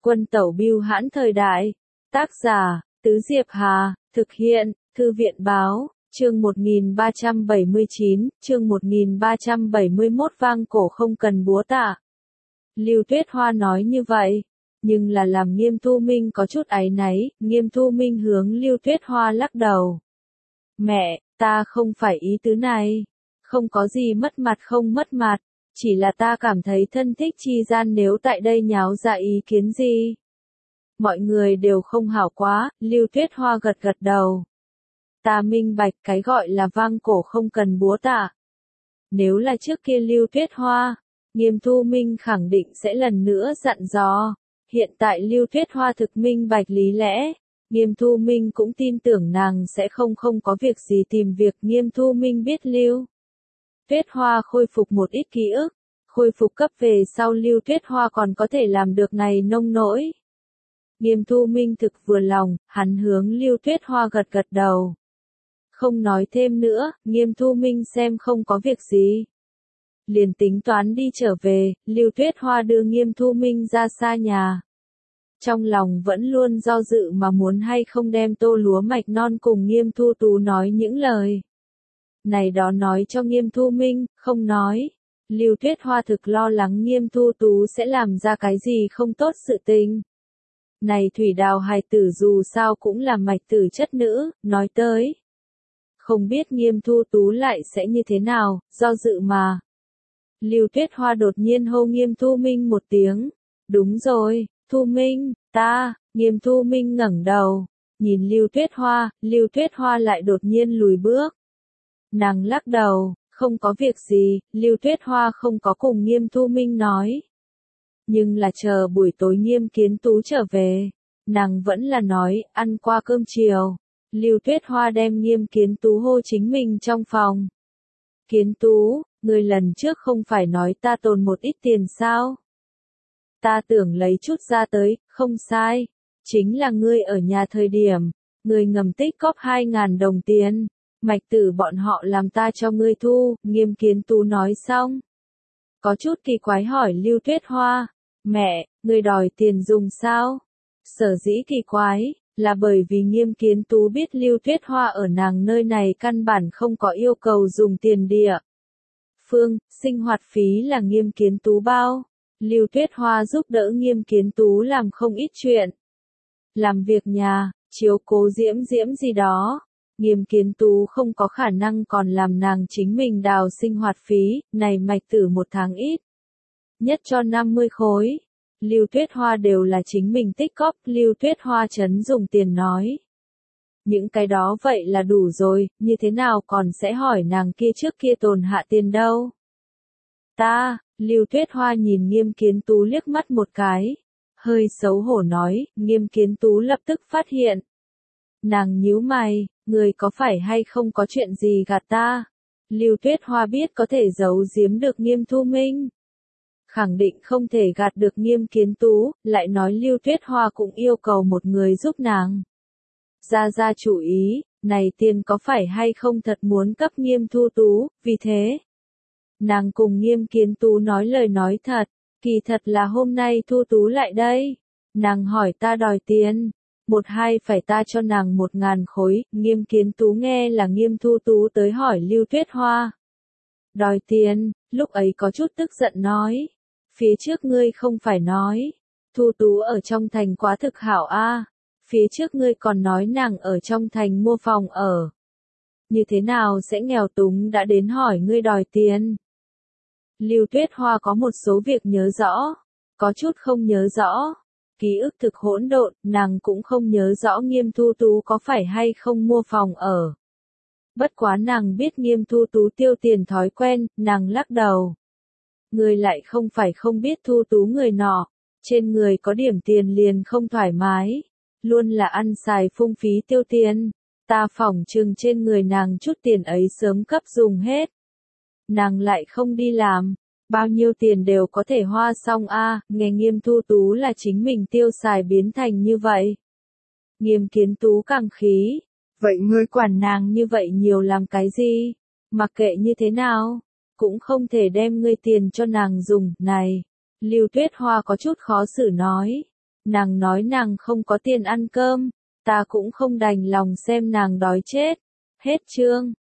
Quân tẩu bưu hãn thời đại. Tác giả, Tứ Diệp Hà, thực hiện, Thư viện báo, chương 1379, chương 1371 vang cổ không cần búa tạ. Lưu Tuyết Hoa nói như vậy, nhưng là làm Nghiêm Thu Minh có chút áy náy, Nghiêm Thu Minh hướng Lưu Tuyết Hoa lắc đầu. Mẹ, ta không phải ý tứ này, không có gì mất mặt không mất mặt, chỉ là ta cảm thấy thân thích chi gian nếu tại đây nháo ra ý kiến gì. Mọi người đều không hảo quá, Lưu Tuyết Hoa gật gật đầu. Ta minh bạch cái gọi là vang cổ không cần búa tạ. Nếu là trước kia Lưu Tuyết Hoa, Nghiêm Thu Minh khẳng định sẽ lần nữa dặn dò. Hiện tại Lưu Tuyết Hoa thực minh bạch lý lẽ, Nghiêm Thu Minh cũng tin tưởng nàng sẽ không có việc gì tìm việc. Nghiêm Thu Minh biết Lưu Tuyết Hoa khôi phục một ít ký ức, khôi phục cấp về sau Lưu Tuyết Hoa còn có thể làm được này nông nỗi. Nghiêm Thu Minh thực vừa lòng, hắn hướng Lưu Tuyết Hoa gật gật đầu. Không nói thêm nữa, Nghiêm Thu Minh xem không có việc gì. Liền tính toán đi trở về, Lưu Tuyết Hoa đưa Nghiêm Thu Minh ra xa nhà. Trong lòng vẫn luôn do dự mà muốn hay không đem tô lúa mạch non cùng Nghiêm Thu Tú nói những lời này đó nói cho Nghiêm Thu Minh, không nói. Lưu Tuyết Hoa thực lo lắng Nghiêm Thu Tú sẽ làm ra cái gì không tốt sự tình. Này Thủy Đào hài tử dù sao cũng là mạch tử chất nữ, nói tới. Không biết Nghiêm Thu Tú lại sẽ như thế nào, do dự mà. Lưu Tuyết Hoa đột nhiên hô Nghiêm Thu Minh một tiếng. Đúng rồi, Thu Minh, ta. Nghiêm Thu Minh ngẩng đầu, nhìn Lưu Tuyết Hoa lại đột nhiên lùi bước. Nàng lắc đầu, không có việc gì, Lưu Tuyết Hoa không có cùng Nghiêm Thu Minh nói. Nhưng là chờ buổi tối Nghiêm Kiến Tú trở về, nàng vẫn là nói, ăn qua cơm chiều. Lưu Tuyết Hoa đem Nghiêm Kiến Tú hô chính mình trong phòng. Kiến Tú, người lần trước không phải nói ta tồn một ít tiền sao? Ta tưởng lấy chút ra tới, không sai. Chính là ngươi ở nhà thời điểm, ngươi ngầm tích cóp 2.000 đồng tiền. Mạch tử bọn họ làm ta cho ngươi thu, Nghiêm Kiến Tú nói xong. Có chút kỳ quái hỏi Lưu Tuyết Hoa, mẹ, ngươi đòi tiền dùng sao? Sở dĩ kỳ quái, là bởi vì Nghiêm Kiến Tú biết Lưu Tuyết Hoa ở nàng nơi này căn bản không có yêu cầu dùng tiền địa phương, sinh hoạt phí là Nghiêm Kiến Tú bao. Lưu Tuyết Hoa giúp đỡ Nghiêm Kiến Tú làm không ít chuyện. Làm việc nhà, chiếu cố Diễm gì đó. Nghiêm Kiến Tú không có khả năng còn làm nàng chính mình đào sinh hoạt phí, này mạch tử một tháng ít. Nhất cho 50 khối. Lưu Tuyết Hoa đều là chính mình tích cóp, Lưu Tuyết Hoa chấn dùng tiền nói. Những cái đó vậy là đủ rồi, như thế nào còn sẽ hỏi nàng kia trước kia tồn hạ tiền đâu. Lưu Tuyết Hoa nhìn Nghiêm Kiến Tú liếc mắt một cái. Hơi xấu hổ nói, Nghiêm Kiến Tú lập tức phát hiện. Nàng nhíu mày, người có phải hay không có chuyện gì gạt ta? Lưu Tuyết Hoa biết có thể giấu giếm được Nghiêm Thu Minh. Khẳng định không thể gạt được Nghiêm Kiến Tú, lại nói Lưu Tuyết Hoa cũng yêu cầu một người giúp nàng. Ra chủ ý, này tiền có phải hay không thật muốn cấp Nghiêm Thu Tú, vì thế. Nàng cùng Nghiêm Kiến Tú nói lời nói thật, kỳ thật là hôm nay Thu Tú lại đây. Nàng hỏi ta đòi tiền. Phải ta cho nàng 1.000 khối, Nghiêm Kiến Tú nghe là Nghiêm Thu Tú tới hỏi Lưu Tuyết Hoa. Đòi tiền, lúc ấy có chút tức giận nói. Phía trước ngươi không phải nói, Thu Tú ở trong thành quá thực hảo a. Phía trước ngươi còn nói nàng ở trong thành mua phòng ở. Như thế nào sẽ nghèo túng đã đến hỏi ngươi đòi tiền. Lưu Tuyết Hoa có một số việc nhớ rõ, có chút không nhớ rõ. Ký ức thực hỗn độn, nàng cũng không nhớ rõ Nghiêm Thu Tú có phải hay không mua phòng ở. Bất quá nàng biết Nghiêm Thu Tú tiêu tiền thói quen, nàng lắc đầu. Người lại không phải không biết Thu Tú người nọ, trên người có điểm tiền liền không thoải mái, luôn là ăn xài phung phí tiêu tiền, ta phỏng chừng trên người nàng chút tiền ấy sớm cấp dùng hết. Nàng lại không đi làm. Bao nhiêu tiền đều có thể hoa xong a. Nghe Nghiêm Thu Tú là chính mình tiêu xài biến thành như vậy. Nghiêm Kiến Tú càng khí. Vậy ngươi quản nàng như vậy nhiều làm cái gì? Mặc kệ như thế nào, cũng không thể đem ngươi tiền cho nàng dùng, này. Lưu Tuyết Hoa có chút khó xử nói. Nàng nói nàng không có tiền ăn cơm, ta cũng không đành lòng xem nàng đói chết. Hết chương.